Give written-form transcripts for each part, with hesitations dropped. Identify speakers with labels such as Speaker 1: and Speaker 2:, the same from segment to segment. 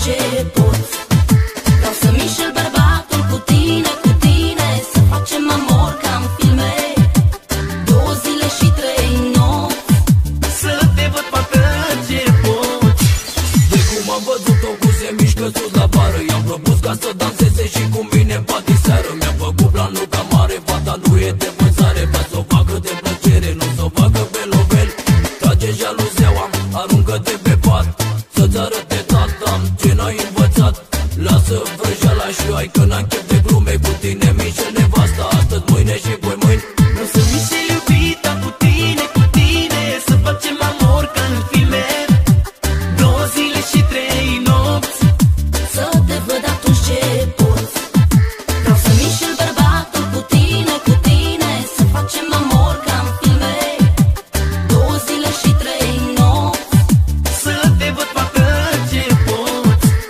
Speaker 1: ce pot. Vreau să mișel bărbatul cu tine, să facem amor ca în filme, 2 zile și 3 nopți.
Speaker 2: Să te văd parcă ce pot.
Speaker 3: De cum am văzut-o cum se mișcă sus la bară, i-am propus ca să danseze și cu mine în patiseară. Mi-am făcut planul ca mare, fata nu e de vânzare. Vrea să o facă de plăcere, nu să o facă pe lovel. Trage jaluzeaua, aruncă-te pe pat, să-ți arăte tata ce n-ai învățat. Lasă vrăjeala și ai că n-am chef de glume cu tine, mișel nevasta, astăzi, mâine și poi mâini.
Speaker 2: Vreau să mișel iubita cu tine, să facem amor ca în filme, 2 zile și 3 nopți.
Speaker 1: Să te văd atunci ce pot. Vreau să mișel bărbatul cu tine, să facem amor ca în filme, 2 zile și 3 nopți.
Speaker 2: Să te văd parcă ce pot.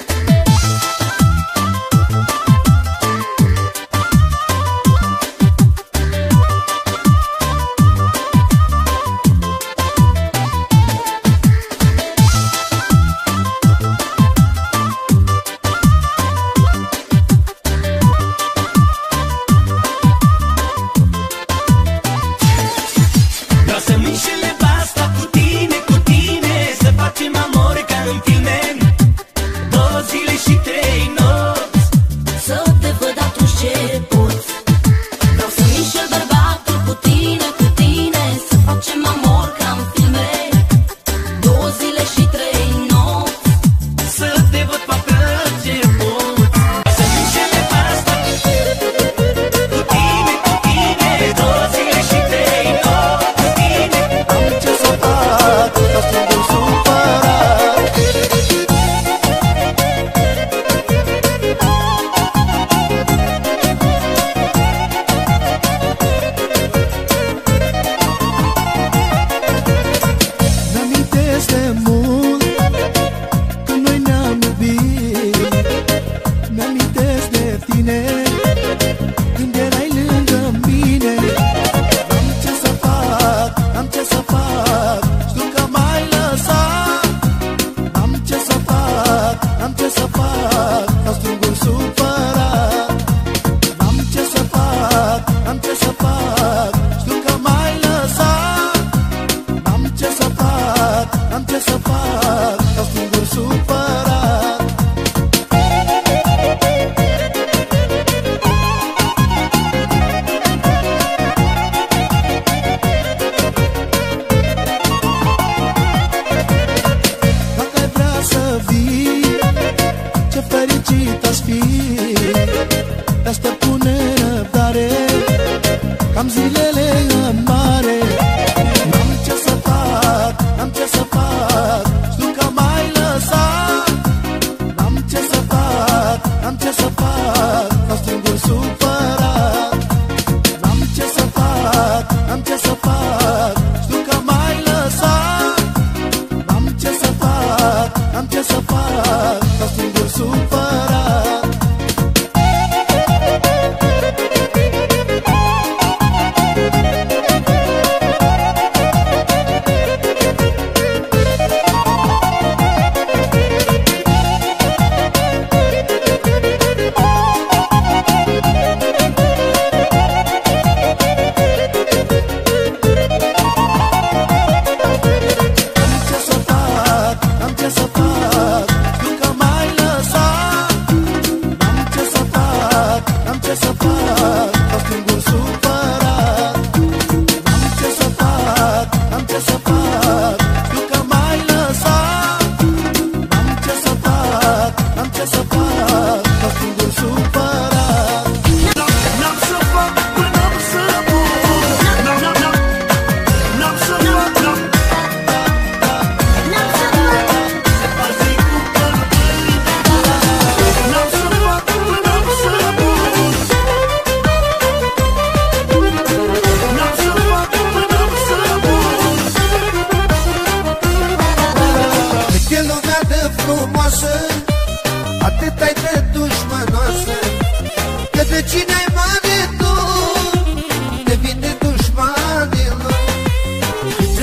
Speaker 2: Vreau să mișel nevasta cu tine, să facem amor ca în filme, 2 zile și 3 nopți.
Speaker 1: Să te văd atunci ce pot. Vreau să mișel bărbatul cu tine, să facem amor ca în filme, 2 zile și 3 nopți.
Speaker 2: Să te văd parcă ce pot. Vreau să mișel nevasta cu tine, 2 zile și 3 nopți.
Speaker 4: Am ce să fac, ca să nu supărat. Mi-amintesc de mult când noi ne-am iubit. Mi-amintesc de tine când erai lângă mine. Am ce să fac, am ce să fac, știu că m-ai lăsat. Am ce să fac, am ce să fac, stau singur supărat. Am ce să fac, am ce să fac, știu că m-ai lăsat. Am ce să fac, am ce să fac, stau singur supărat. Dacă ai vrea să vii, ce fericit aș fi. Te-aștept cu nerăbdare, am zilele în mare. Am ce să fac, am ce să fac, știu că m-ai lăsat. Am ce să fac, am ce să fac, stau singur supărat. Am ce să fac, am ce să fac, știu că m-ai lăsat. Am ce să fac, am ce să fac, stau singur supărat.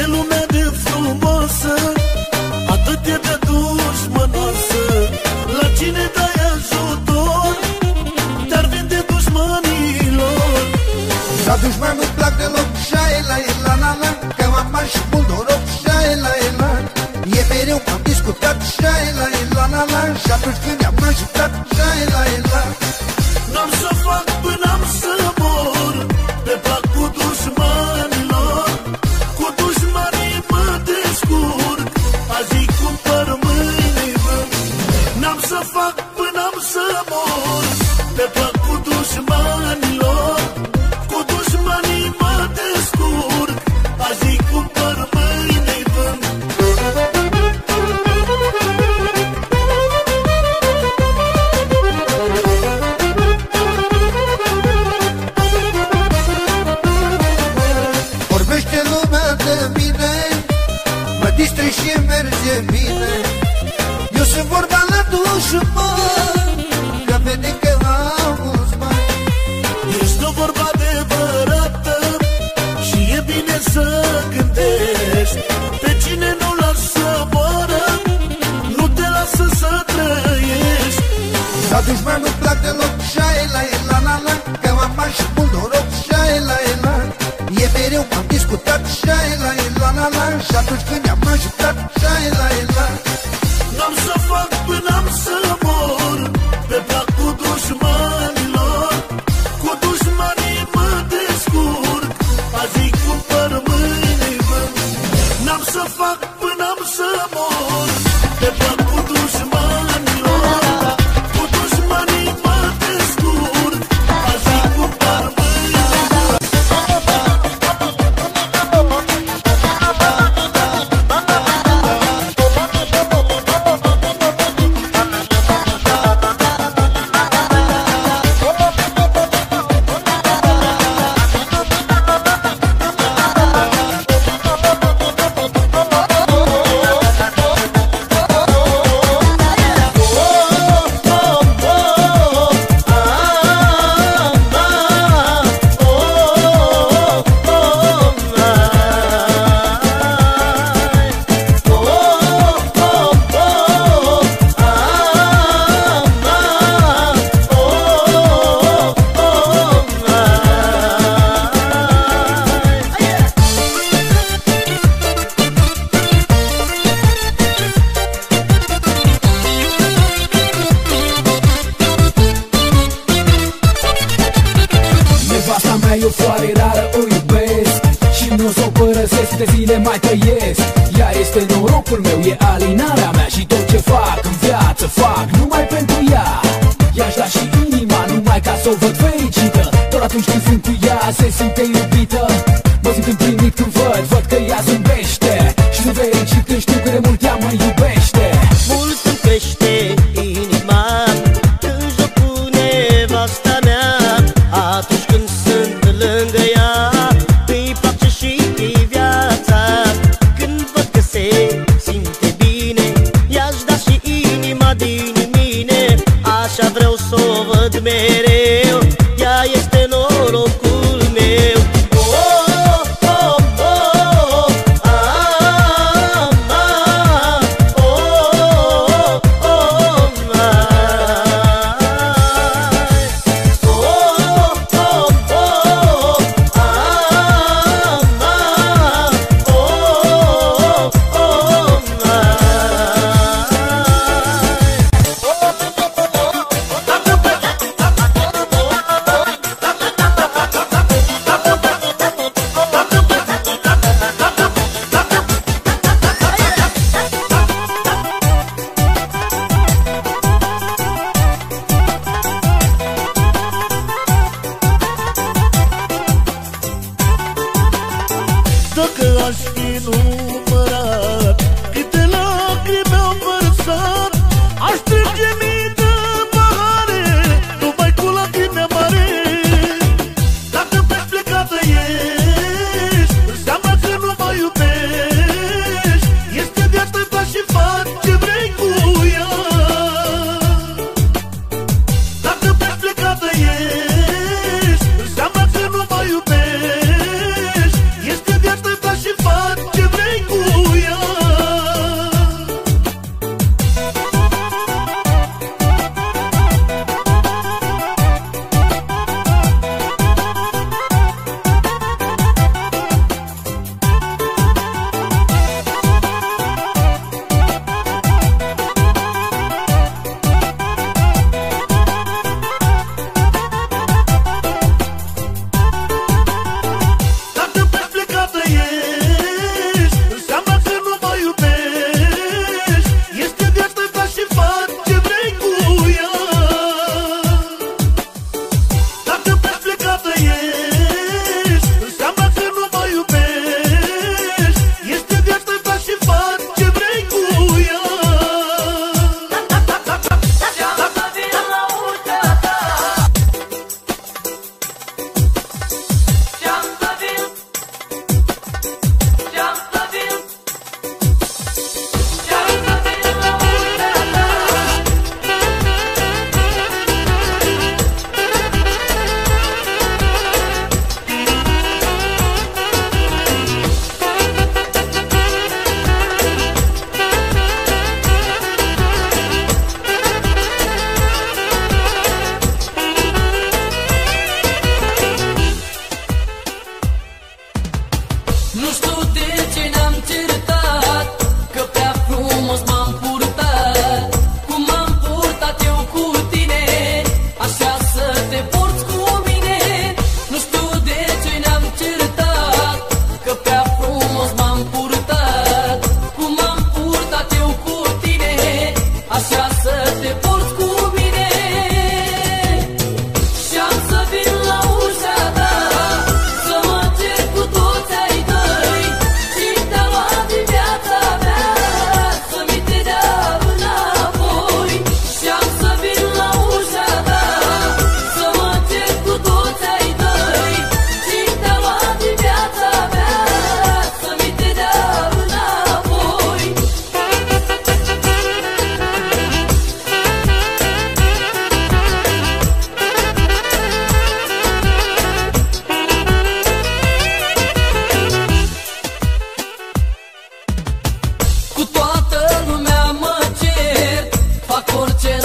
Speaker 5: Atât e de dușmănoasă, la
Speaker 4: Shai la la la la. Și atunci când i-am ajutat, shai la la.
Speaker 5: N-am să fac până am să mor, pe plac cu dușmanilor. Cu dușmanii mă descurc, azi cumpăr, mâine vând. N-am să fac până am să mor, pe plac cu dușmanilor. Cu dușmanii mă descurc, azi cumpăr, mâine vând.
Speaker 4: Vorbește lumea de mine, mă distre și merge bine. Eu sunt vorba la dușman, că vede că am mulți bani.
Speaker 5: Ești o vorba adevărată și e bine să gândești. Pe cine nu lasă să moară, nu te lasă să trăiești.
Speaker 4: La dușman nu-mi plac deloc, shai la la la la. Că am bani și mult noroc, shai la la. E mereu m-am discutat, shai la la la la. Și atunci când i-am ajutat, shai la la.
Speaker 5: N-am să fac până am să mor, pe plac cu dușmanilor. Cu dușmanii mă descurc, azi cumpăr, mâine vând. N-am să fac până am să mor, pe plac cu dușmanilor. Cu dușmanii mă descurc, azi cumpăr, mâine vând.
Speaker 3: Nevasta mea e o floare rară, o iubesc și nu o să o părăsesc, de zile mai trăiesc. Ea este norocul meu, e alinarea mea și tot ce fac în viață fac numai pentru ea. I-aș da și inima numai ca să o văd fericită. Doar atunci când sunt cu ea se simte iubită. Mă simt împlinit când văd că ea zâmbește. Și sunt fericit când știu cât de mult ea mă iubește.
Speaker 6: Mult îmi crește inima când joc cu nevasta mea. Atunci când sunt lângă ea, îi place și viața. Când văd că se simte bine, i-aș da și inima din mine. Așa vreau să o văd mereu, ea este norocul meu.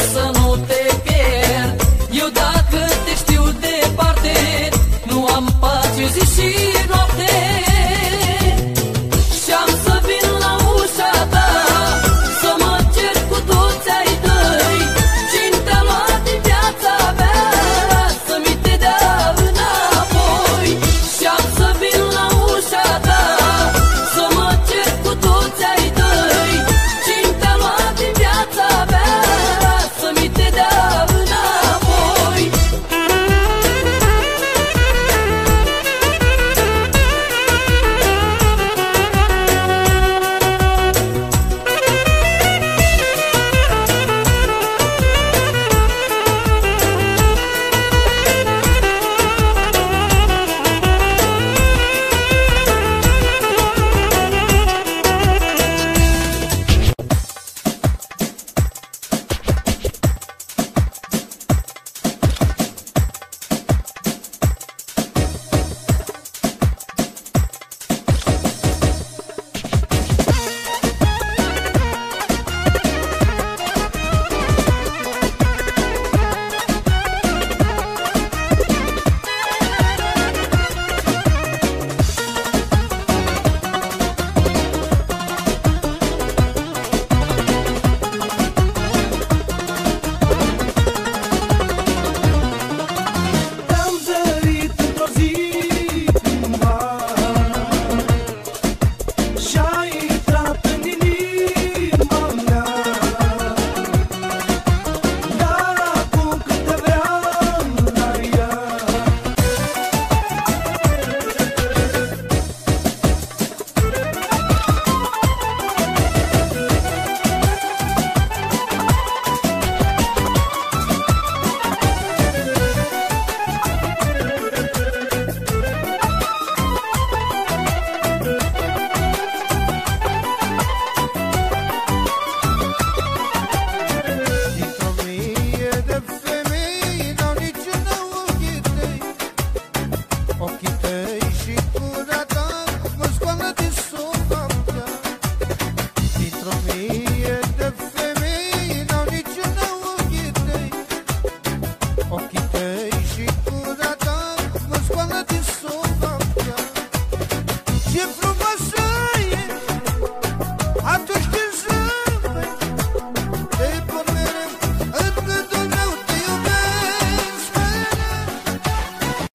Speaker 1: să nu te pierd. Eu dacă te știu departe, nu am pace zi și noapte. Și-am să vin la ușa ta, să mă cer cu toți ai tăi. Cine te-a luat din viața mea, să mi te dea înapoi. Și-am să vin la ușa ta, să mă cer cu toți ai tăi. Cine te-a luat din viața mea, să mi te dea înapoi.
Speaker 5: Te-am zărit într-o zi prin mare și-ai intrat în inima mea. Dar acum când te vreau la ea,
Speaker 4: Dintr-o mie de femei n-au niciuna ochii tăi. Ochii tăi și gura ta mă scoală din somnaptea. Dintr-o mie de femei n-au niciuna ochii tăi. Ochii tăi și gura ta mă scoală din somnaptea. Ce frumoasă e atunci când zâmbești, te pun mereu în gândul meu, te iubesc mereu.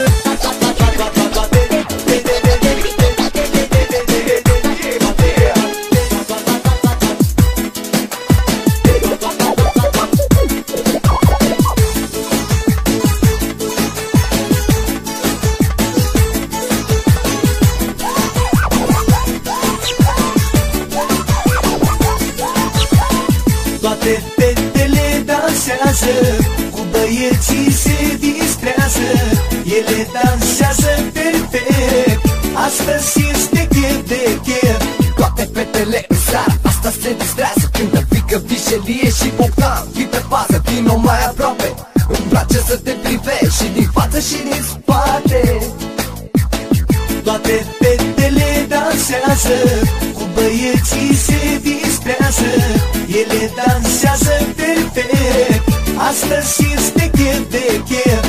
Speaker 2: Toate fetele dansează, cu băieții se distrează. Ele dansează perfect, astăzi este chef de chef.
Speaker 3: Toate fetele în seara asta se distrează, cântă pică vișelie și boctan. Fii pe fază, vino mai aproape, îmi place să te privești și din față și din spate.
Speaker 2: Toate fetele dansează, cu băieții se distrează. Ele dansează perfect, astăzi este chef de chef.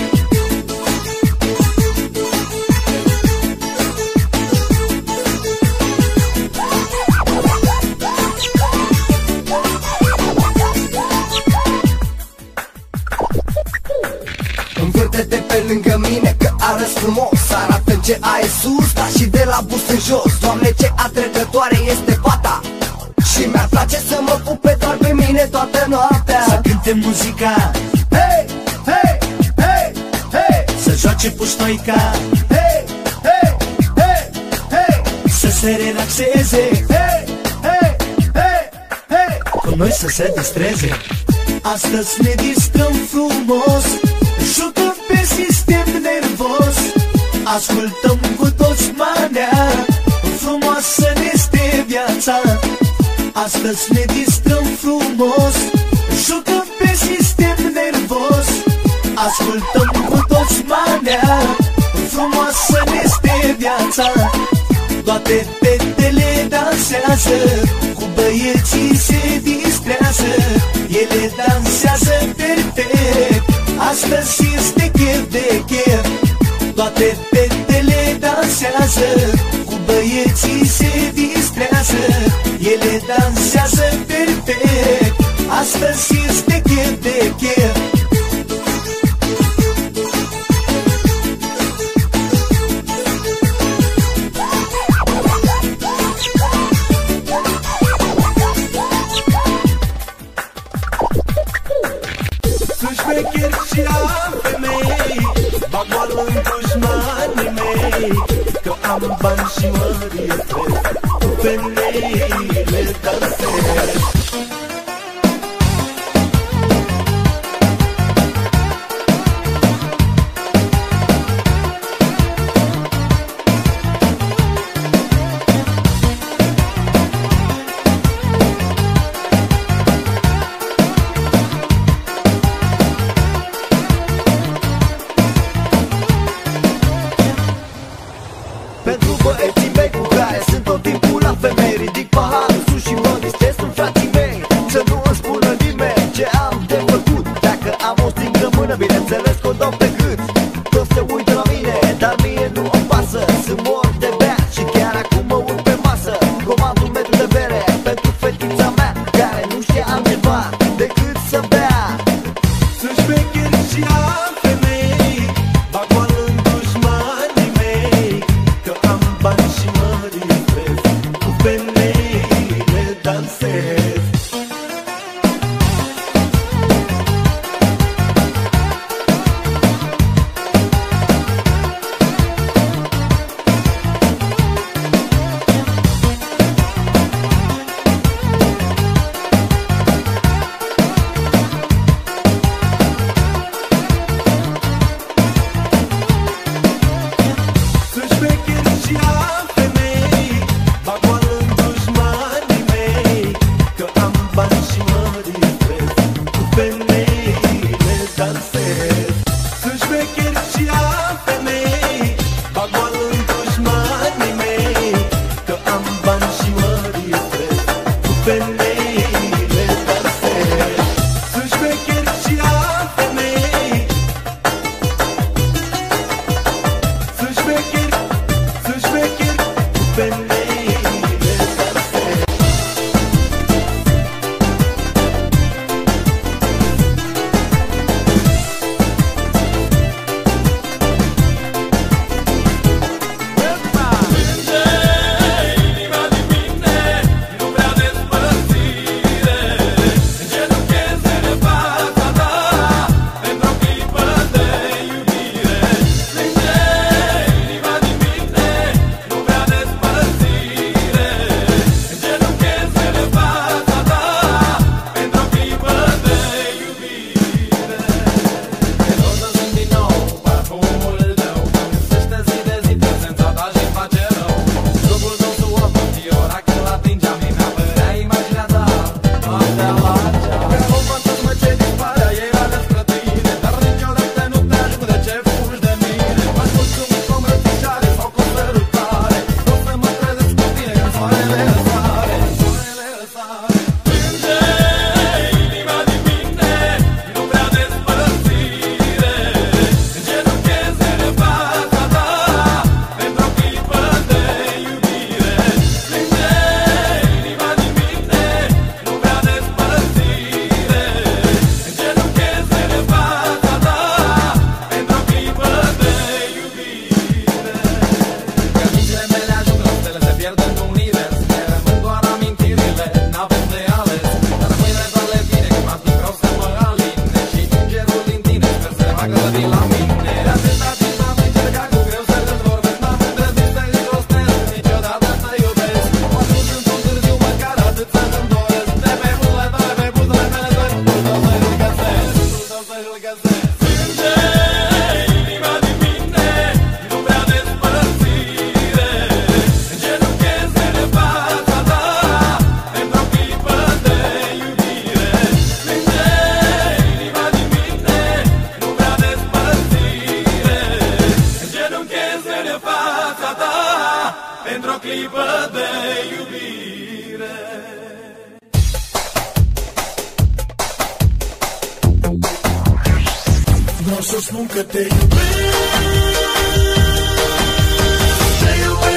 Speaker 3: Învârte-te pe lângă mine că arăți frumos, arată ce ai sus, dar și de la bus în jos. Doamne, ce atrăgătoare este fata și mi-ar place să mă pupe doar pe mine toată noaptea.
Speaker 2: Să cânte muzica,
Speaker 3: Hei, hei, hei, hei,
Speaker 2: să joace puștoica,
Speaker 3: hei, hei, hei, hei,
Speaker 2: să se relaxeze,
Speaker 3: hei, hei, hei, hei.
Speaker 2: cu noi să se distreze. Astăzi ne distrăm frumos, jucăm pe sistem nervos. Ascultăm cu toți manea, frumoasă ne este viața. Astăzi ne distrăm frumos, jucăm pe sistem nervos. Ascultăm cu toți manea, frumoasă ne este viața. Toate fetele dansează, cu băieții se distrează. Ele dansează
Speaker 5: pozează, cu băieții se distrează, ele dansează perfect, astăzi este chef de chef. Sunt șmecher și am femei, bag oală în dușmanii mei, că am bani și mă distrez, cu femeile dansez. Pentru băieții mei cu care sunt tot timpul la femei, ridic paharul sus și mă distrez, sunt frații mei. Să nu îmi spună nimeni ce am de făcut, dacă am o stingă în mână, bineînțeles că o dau pe gât. Toți se uită la mine, dar mie nu îmi pasă, sunt mort de beat și chiar acum mă urc pe masă. Comand un metru de bere pentru fetița mea, care nu știe altceva decât să bea. Sunt șmecher și am femei, bag oală în dușmanii mei, că am bani și mă distrez, cu femeile dansez. Sunt șmecher și am femei, bag oală în dușmanii mei, că am bani și mă distrez, cu femeile dansez. Sunt șmecher și am femei, bag oală în dușmanii mei, că am bani și mă distrez, cu femeile dansez. Sunt șmecher și am femei, sunt șmecher, cu femeile dansez.
Speaker 3: Inima din mine, nu vrea despărțire, îngenuncheze în fața ta, într-o clipă de iubire. Plânge inima din mine, nu vrea despărțire, îngenuncheze în fața ta, într-o clipă de iubire. E tot să simt din nou parfumul tău, găsește zi de zi prezența ta și face rău. Trupul tău suă ora când l-atingeam, mi-a părea imaginea ta, noaptea la geam. Ca o fantasmă ce dispare, era despre tine, dar niciodată nu te ajung, de ce fugi de mine? Mă ascult cu îmbrățișare sau cu sărutare, o să mă trezesc cu tine când soarele răsare, soarele răsare. Plânge inima din mine, nu vrea despărțire, îngenuncheze în fața ta, într-o clipă de iubire. Plânge inima din mine, nu vrea despărțire, îngenuncheze în fața ta, într-o clipă de iubire. Că mințile mele ajung la stele, se pierd în univers, ne rămân doar amintirile, n-avem de ales. Dar mâine doar le vine, că m-am timp vreau să mă aline, și îngerul din tine sper să le facă să vin la mine. Atâta timp am încercat cu greu să-ți vorbesc, n-am îndrăznit să-i rostesc niciodată să iubesc. Mă ascult într-un târziu, măcar atât să-mi doresc, de pe buzele tale, pe buzele mele doi, tu tău să-l găsesc, tu tău să-l găsesc. Plânge inima din mine, nu vrea despărțire, îngenuncheze în fața ta, într-o clipă de iubire. Plânge inima din mine, nu vrea despărțire, îngenuncheze în fața ta, într-o clipă de iubire.
Speaker 5: Vreau să spun că te iubesc, te iubesc.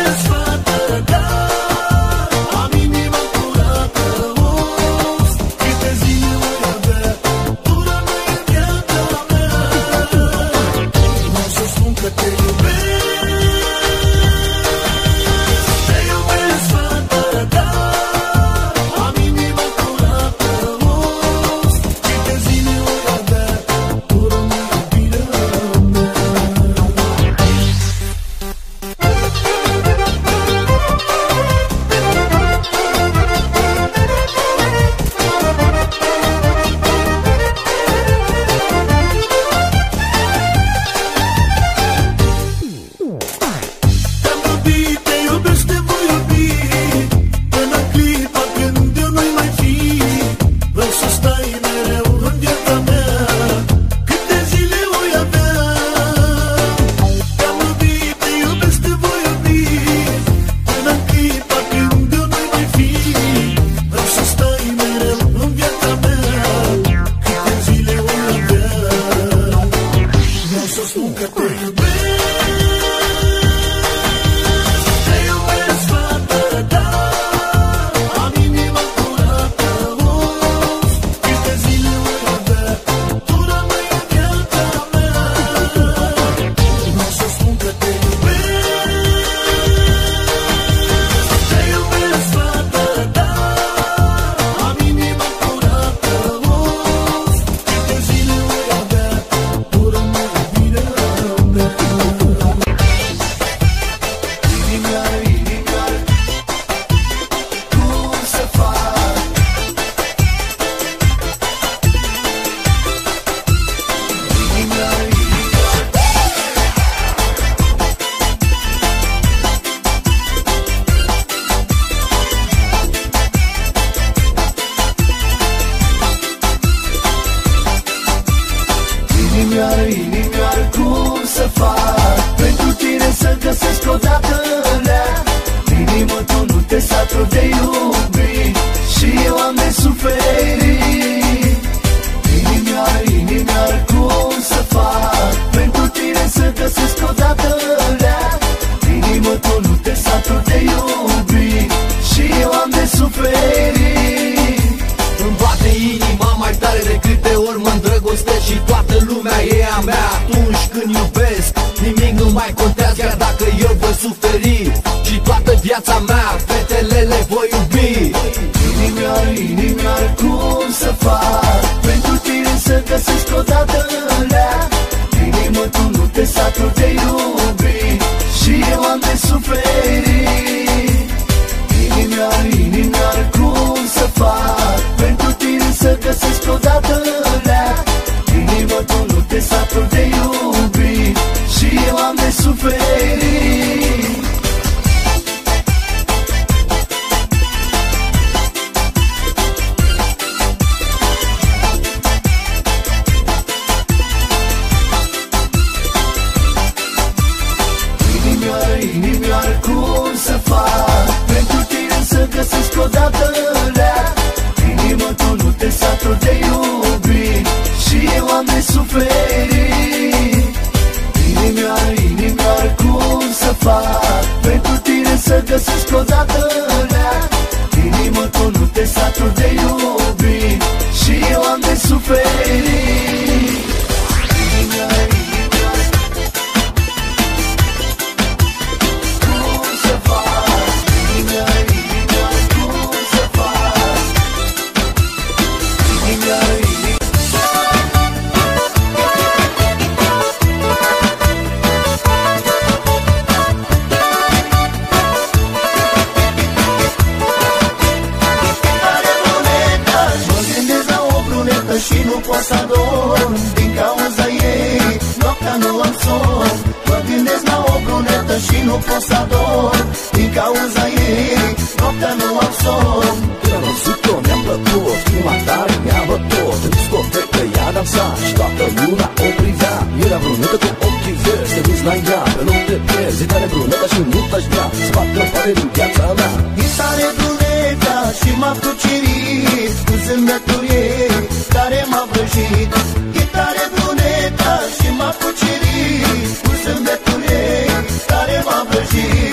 Speaker 5: Inimioară, inimioară, cum să fac pentru tine să găsesc odată lea? Inimă, tu nu te saturi de iubit și eu am de suferit. Inimioară, inimioară, cum să fac pentru tine să găsesc odată lea? Inimă, tu nu te saturi de iubit și eu am de suferit.
Speaker 3: Îmi bate inima mai tare de câte ori mă îndrăgostesc și toată lumea e a mea. Atunci când iubesc, nimic nu mai contează, chiar dacă eu voi suferi. Și toată viața mea, fetele le voi iubi.
Speaker 5: Inimioară, inimioară, cum să fac pentru tine să găsesc odată lea? Inimă, tu nu te saturi de iubit și eu am de suferit. Inimioară, inimioară, cum să fac pentru tine să găsesc odată lea? Inimă, tu nu te saturi de iubit și eu am de suferit. Inimioară, cum să fac pentru tine să găsesc odată lea? Inimă, tu nu te saturi de iubit și eu am de suferit. Inimioară, inimioară, cum să fac pentru tine să găsesc odată lea? Inimă, tu nu te saturi de iubit și eu am de suferit. Inimioară, și nu pot să adorm din cauza ei, noaptea nu am somn. Mă gândesc la o brunetă și nu pot să adorm din cauza ei, noaptea nu am somn.
Speaker 3: Când am văzut-o mi-a plăcut, prima tare mi-a bătut. În discotecă ea dansa și toată lumea o privea. Era brunetă cu ochii verzi, te duci la ea, pe loc te pierzi. E tare brunetă și nu te-aș vrea să facă parte din viața mea.
Speaker 5: E tare bruneta și m-a cucerit cu zâmbetul ei care m-a vrăjit. E tare bruneta și m-a cucerit cu zâmbetul ei care m-a vrăjit.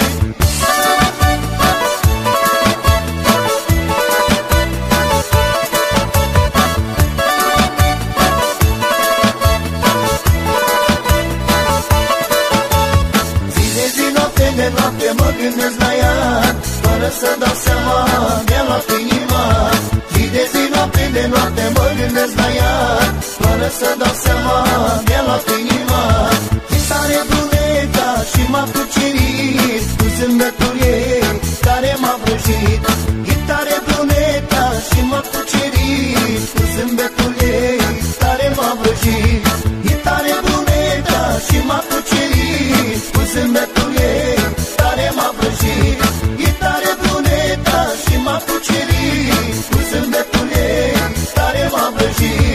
Speaker 5: Zi de zi, noapte de noapte mă gândesc la ea, fără să dau seama mi-a luat inima. Zi de zi, noapte de noapte mă gândesc la ea, fără să dau seama mi-a luat inima. E tare bruneta și m-a cucerit cu zâmbetul ei care m-a vrăjit. E tare bruneta și m-a cucerit cu zâmbetul ei care m-a vrăjit. E tare bruneta și m-a cucerit cu zâmbetul ei care m-a vrăjit. E tare bruneta și m-a cucerit cu zâmbetul ei care m-a vrăjit.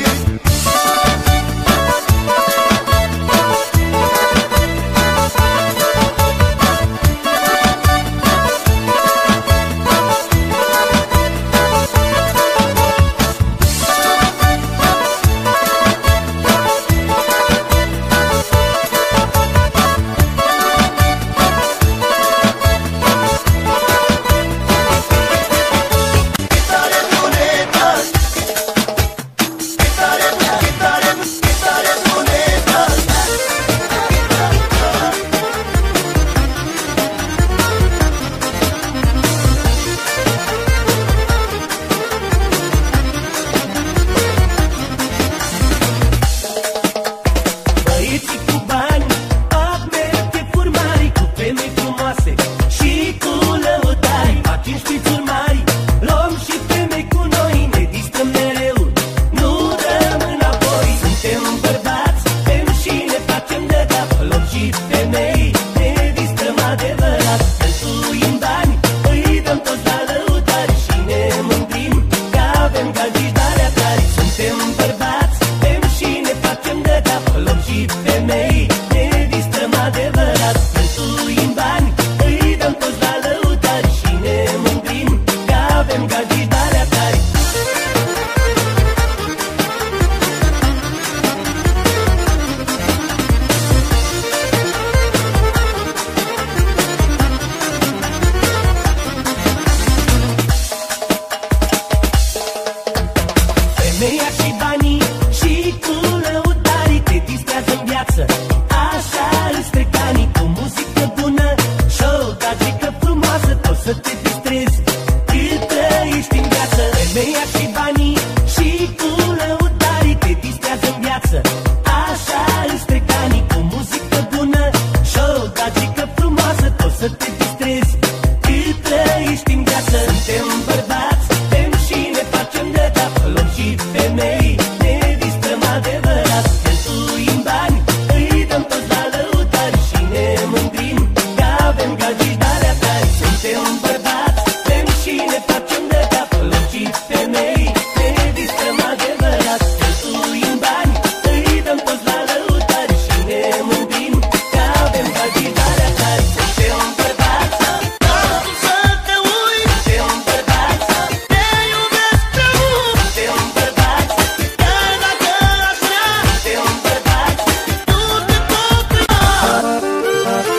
Speaker 2: Așa îți trec anii cu muzică bună și o gagică frumoasă, poți să te distrezi cât trăiești în viață. Suntem bărbați, suntem și ne facem de cap, luăm și femei, ne distrăm adevărat. Cheltuim bani, îi dăm toți la lăutari și ne mândrim că avem gagici de-alea tari. Suntem bărbați, suntem și ne facem de cap, luăm și femei, ne distrăm adevărat. Cheltuim bani, îi dăm toți la lăutari și ne mândrim că avem gagici de-alea tari. Suntem bărbați,
Speaker 6: Să te uiți,
Speaker 2: suntem bărbați,
Speaker 6: te iubesc prea mult,
Speaker 2: suntem bărbați,
Speaker 6: că dacă aș vrea,
Speaker 2: suntem bărbați.
Speaker 6: nu te pot uita.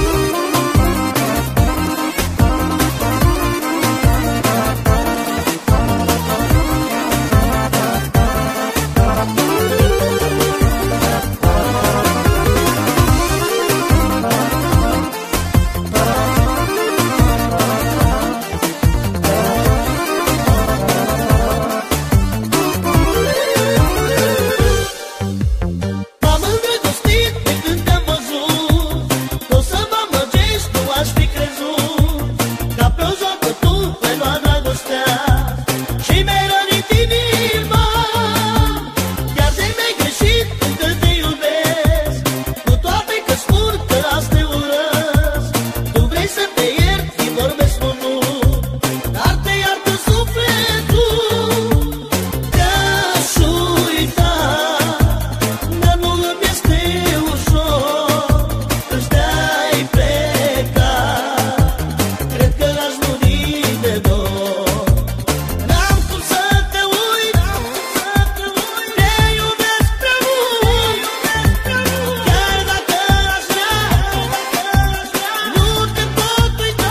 Speaker 6: M-am îndrăgostit de când te-am văzut, că o să mă amăgești, nu aș fi crezut. Ca pe o joacă tu ai luat dragostea și mi-ai rănit inima. Chiar de mi-ai greșit încă te iubesc, cu toate că spun că azi te urăsc. Tu vrei să te ierți, vorbesc cu nu, dar te iartă sufletul. Te-aș uita, dar nu îmi este ușor, își te-ai plecat. Cred că aș muri de dor. N-am cum să te uit, te iubesc prea mult, chiar dacă aș vrea, nu te pot uita.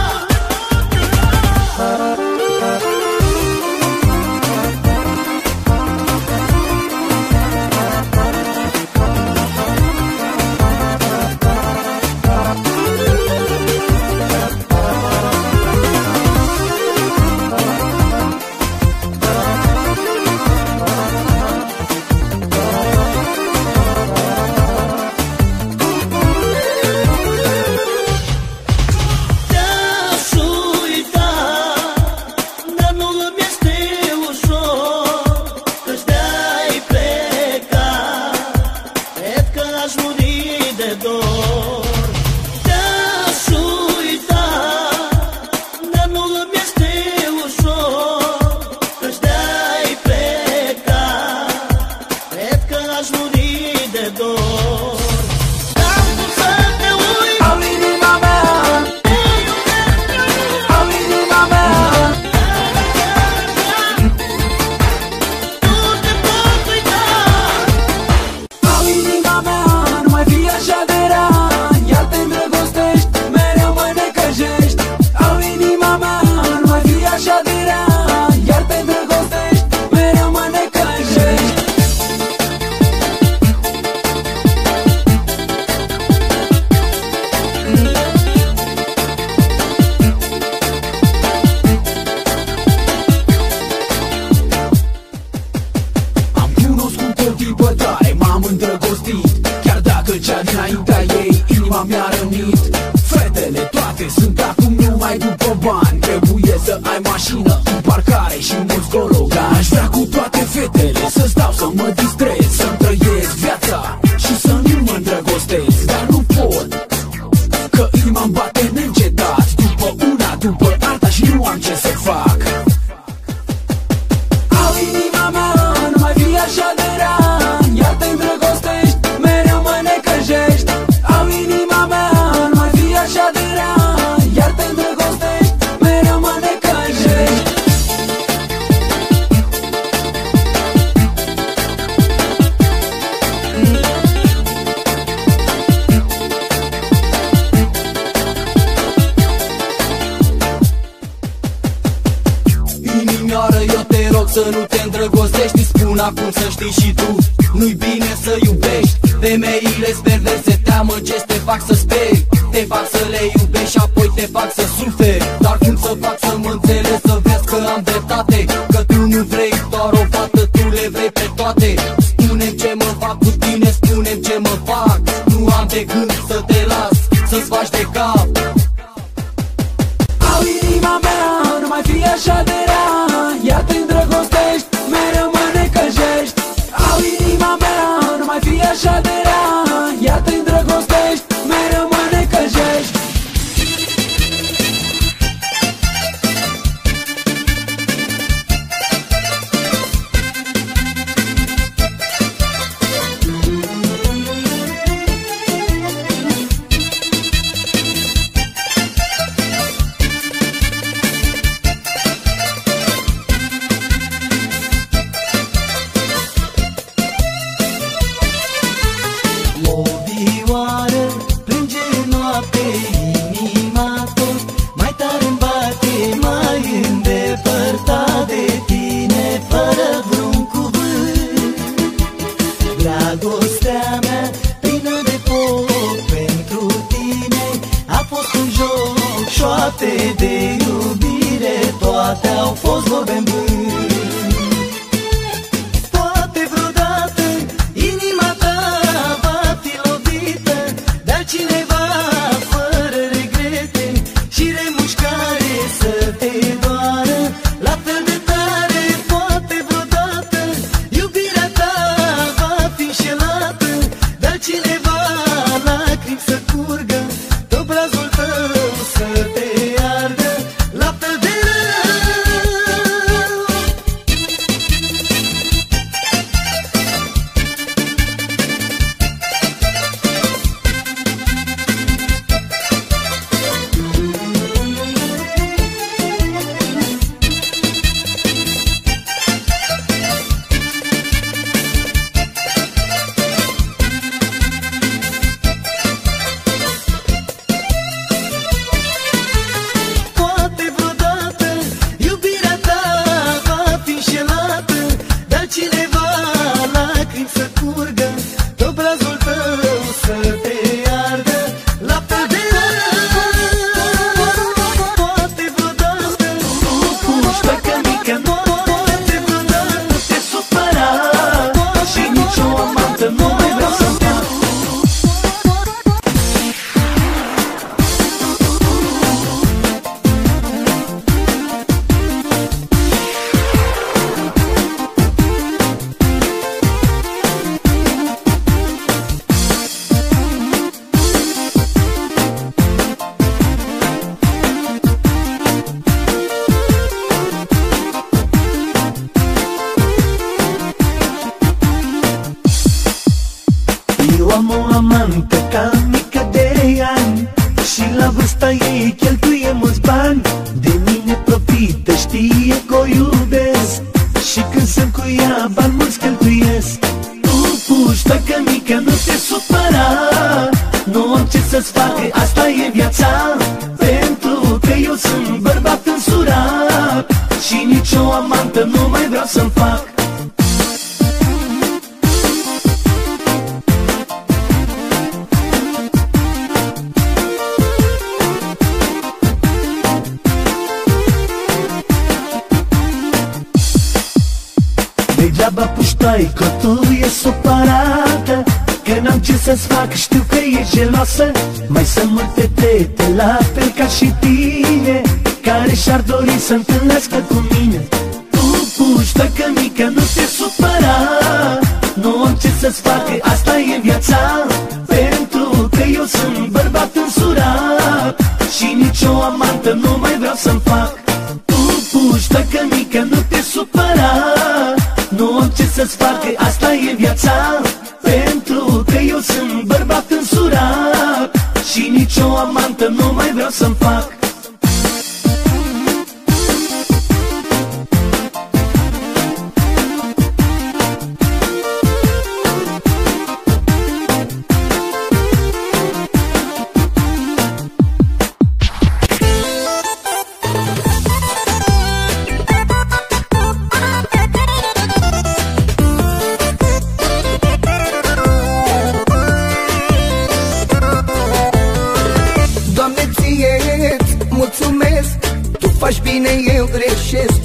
Speaker 6: Te-aș uita, dar nu îmi este ușor, că-și te-ai plecat. Cred că aș muri de dor. Te-aș uita, dar nu îmi este ușor, că-și te-ai plecat. Cred că aș muri de dor. N-am cum să te uit,
Speaker 3: Am inima mea,
Speaker 6: te iubesc prea mult,
Speaker 3: am inima mea.
Speaker 6: nu te pot uita.
Speaker 3: Am inima mea, nu mai fi așa de rea, iar te îndrăgostești, mereu mă necăjești. Am inima mea, nu mai fi așa de rea, iar te îndrăgostești, mereu mă necăjești. Am cunoscut o tipă tare, m-am îndrăgostit, chiar dacă cea dinaintea ei inima mi-a rănit. Fetele toate sunt acum numai după bani, trebuie să ai mașină, un parcare și mulți cologa. Aș vrea cu toate fetele să stau, să mă distrez, să-mi trăiesc viața și să nu mă îndrăgostesc. Dar nu pot, că inima-mi bate neîncetat, după una, după alta și nu am ce să fac. Au inima mea, nu mai fi așa de rea, iar te îndrăgostești, mereu mă necăjești. Au inima mea, nu mai fi așa de rea, iar te îndrăgostești, mereu mă necăjești. Inimioară, eu te rog să nu te îndrăgostești, îți spun acum să știi și tu, nu-i bine să iubești. Femeile-s perverse, te amăgesc, te fac să speri, te fac să le iubești și apoi te fac să suferi. Dar cum să fac să mă înțelegi, să vezi că am dreptate, că tu nu vrei doar o fată, tu le vrei pe toate. Spune-mi ce mă fac cu de cap.
Speaker 7: Au inima mea, nu mai fi așa de rea, ia te îndrăgostești, mereu mă necăjești. Au inima mea, nu mai fi așa de rea, ia te îndrăgostești, mereu mă necăjești.
Speaker 2: De iubire, toate au fost vorbe în vânt. Poate vreodată inima ta va fi lovită de altcineva fără regrete și remușcare să te doară la fel de tare. Poate vreodată iubirea ta va fi înșelată de altcineva, lacrimi să curgă pe obrazul tău să te am o amantă ca mică de ani și la vârsta ei cheltuie mulți bani. De mine profită, știe că o iubesc și când sunt cu ea bani mulți cheltuiesc. Tu, puștoică mică, nu te supăra, nu am ce să-ți fac, asta e viața. Pentru că eu sunt bărbat însurat și nicio amantă nu mai vreau să-mi fac. Degeaba puștoaică, tu e supărată că n-am ce să-ți fac, știu că e geloasă. Mai sunt multe fete la fel ca și tine care și-ar dori să întâlnească cu mine. Tu, puștoaică mică, nu te supăra, nu am ce să-ți fac, asta e viața. Pentru că eu sunt bărbat însurat și nicio amantă nu mai vreau să-mi fac. Tu, puștoică mică, nu te supăra, nu am ce să-ți fac, asta e viața. Pentru că eu sunt bărbat însurat și nicio amantă nu mai vreau să-mi fac.
Speaker 8: Faci bine, eu greșesc.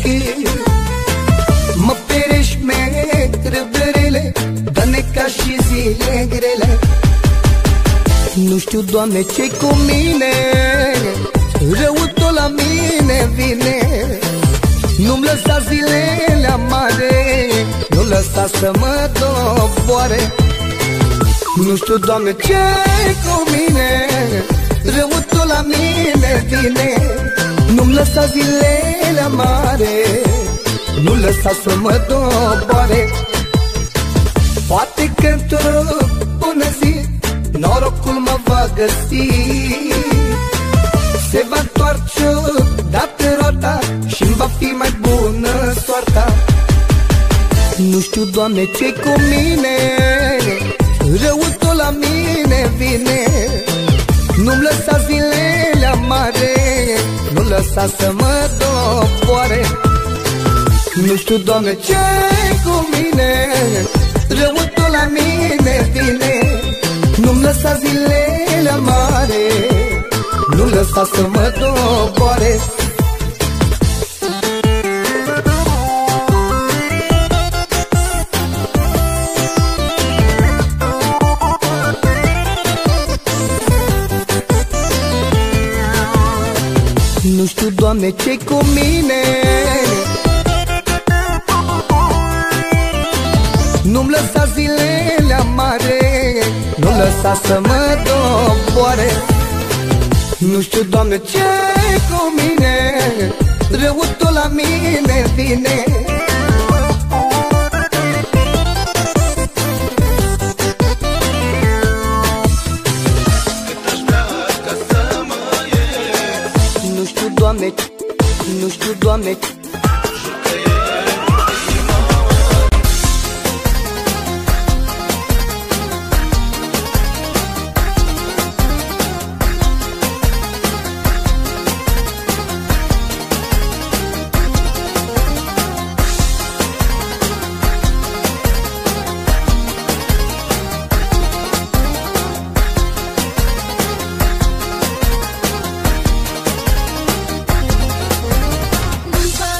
Speaker 8: Mă ferești mereu de rele, dă-ne ca și zile grele. Nu știu, Doamne, ce-i cu mine, răul tot la mine vine. Nu-mi lăsa zilele amare, nu lăsa să mă doboare. Nu știu, Doamne, ce-i cu mine, răul tot la mine vine. Nu-mi lăsa zilele amare, nu lăsa să mă doboare. Poate că într-o bună zi norocul mă va găsi, se va întoarce odată roata și-mi va fi mai bună soarta. Nu știu, Doamne, ce-i cu mine, răul tot la mine vine. Nu-mi lăsa zilele amare, nu lăsa să mă doboare. Nu știu, Doamne, ce-i cu mine, răul tot la mine vine. Nu-mi lăsa zilele amare, nu lăsa să mă doboare. Nu știu, Doamne, ce-i cu mine, nu-mi lăsa zilele amare, nu lăsa să mă doboare. Nu știu, Doamne, ce-i cu mine, răul tot la mine vine. Nu știu, Doamne, nu știu, Doamne,
Speaker 1: Nu-mi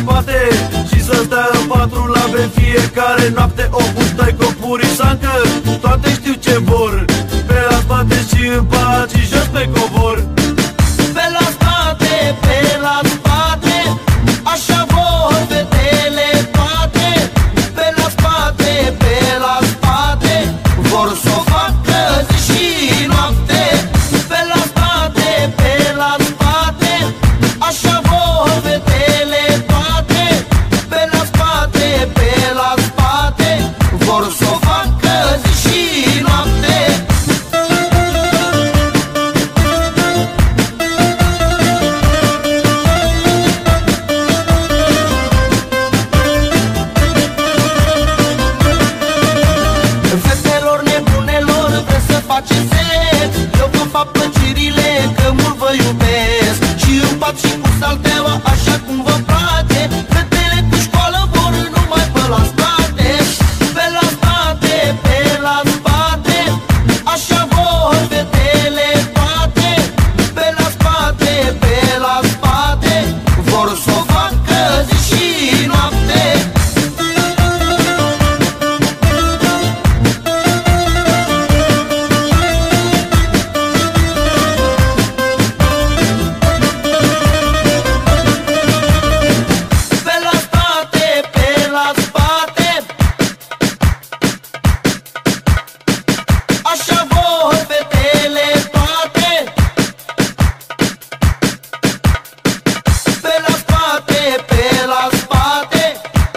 Speaker 5: spate și să stea în patru labe fiecare noapte. O puștai copurii sancă, toate știu ce vor. Pe la spate și în pat și jos pe covor.
Speaker 9: Pe la spate, pe la spate, așa vor fetele toate. Pe la spate, pe la spate, vor s-o facă zi și noapte. Pe la spate, pe la spate, așa vor fetele toate. Pe la spate, pe la spate, vor s-o facă zi și noapte. Fetelor nebunelor, vreți să faceți sex? Eu vă fac plăcerile, că mult vă iubesc. Și în pat și cu salteaua, așa cum vă place. Fetele cu școală vor numai pe la spate. Pe la spate, pe la spate, așa vor fetele toate. Pe la spate, pe la spate, vor s-o facă zi și noapte. Pe la spate, pe la spate, așa vor fetele toate. Pe la spate, pe la spate,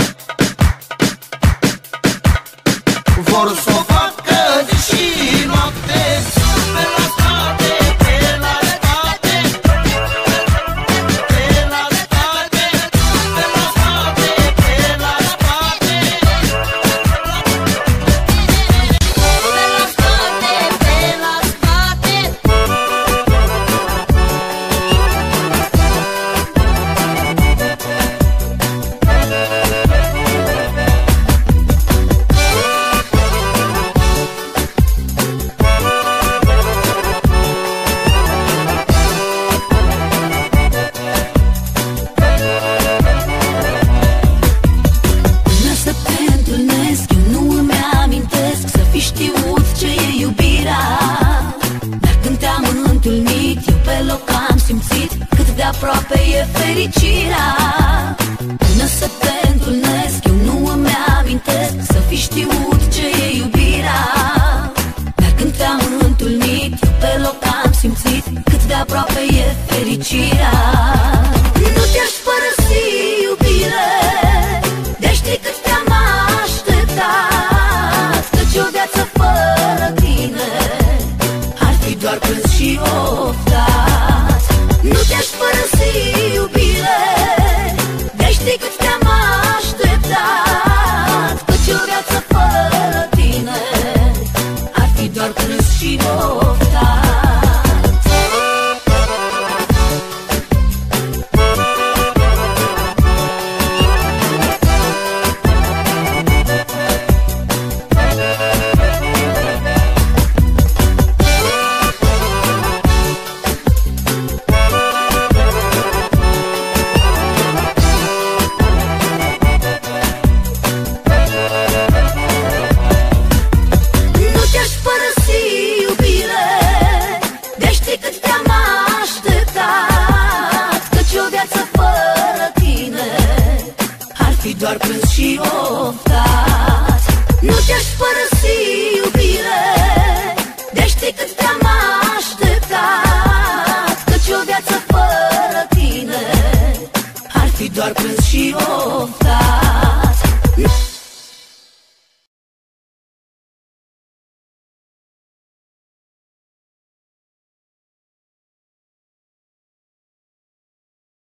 Speaker 9: vor s-o facă zi și noapte. Pe la spate, pe la spate, pe la spate, pe la spate, pe la spate. Pe la spate,
Speaker 1: Până să te întâlnesc, eu nu îmi amintesc să fi știut ce e iubirea. Dar când te-am întâlnit, eu pe loc am simțit cât de aproape e fericirea. Până să te întâlnesc, eu nu îmi amintesc să fi știut ce e iubirea. Dar când te-am întâlnit, eu pe loc am simțit cât de aproape e fericirea. Nu te-aș părăsi, iubire, de știi cât te-am așteptat. Căci o viață fără tine ar fi doar plâns și oftat. Nu te-aș părăsi, iubire, de știi cât te-am așteptat. Căci o viață fără tine ar fi doar plâns și oftat.